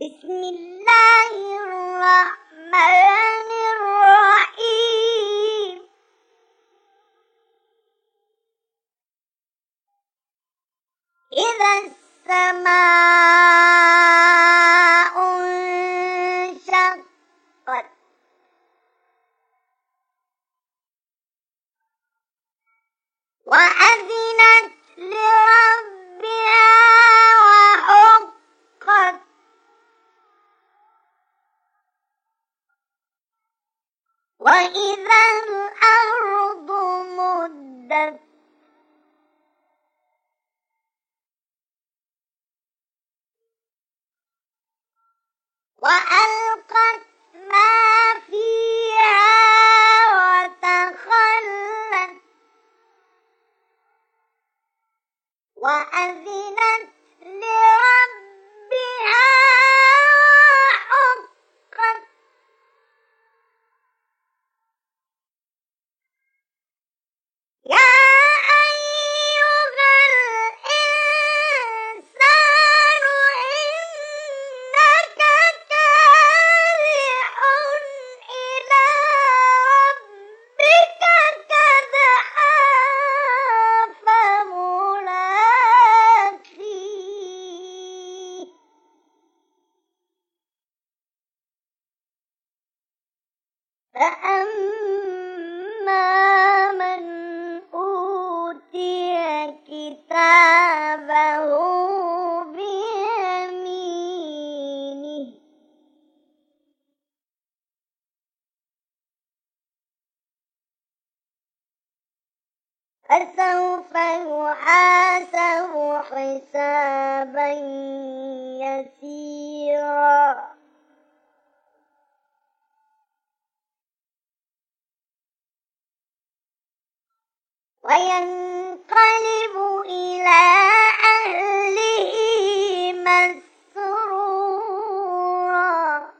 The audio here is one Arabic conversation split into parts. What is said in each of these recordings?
بسم الله الرحمن الرحيم إذا السماء انشقت وأذنت لربها وحقت وإذا الأرض مدت وألقت ما فيها وتخلت وأذنت لربها وحقت يا أيها الإنسان إنك كادح إلى ربك كدحا فملاقيه فأما من أوتي كتابه بيمينه فسوف يحاسب حسابا يسيرا وينقلب إلى أهله مسرورا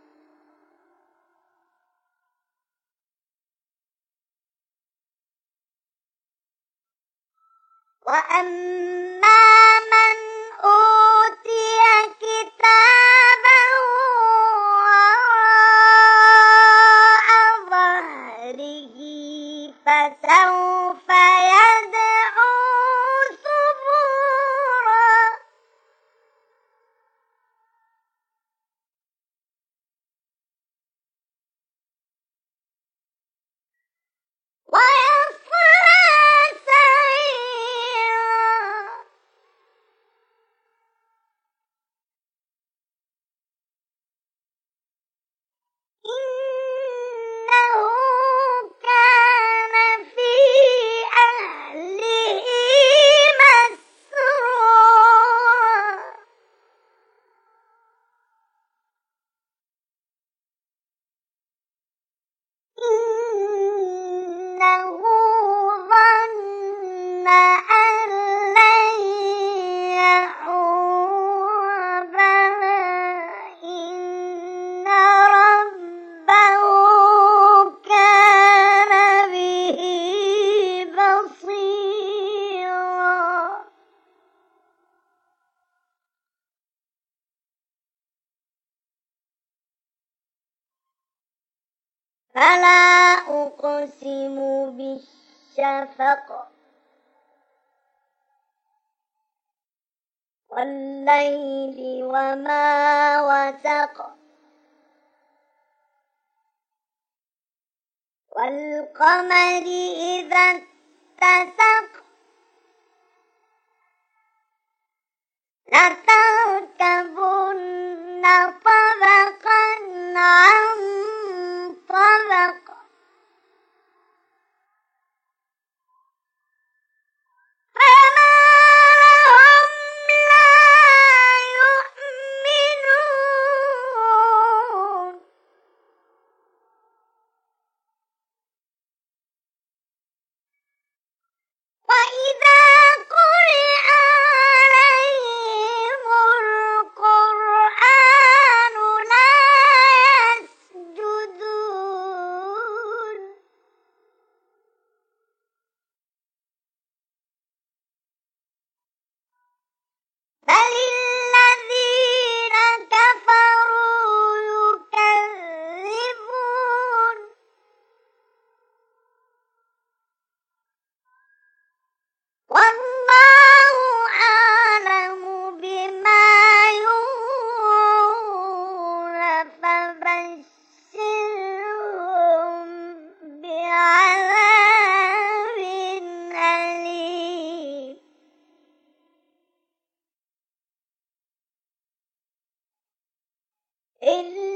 وأما من أوتي كتابه وراء ظهره فسوف يدعو ثبورا ويصلى سعيرا إنه كان في أهله مسرورا إنه ظن أن لن يحور بلى إن ربه كان به بصيرا فلا أقسم بالشفق والليل وما وسق والقمر إذا اتسق لتركبن طبقا عن طبق فما لهم لا يؤمنون وإذا قرئ عليهم القرآن إلا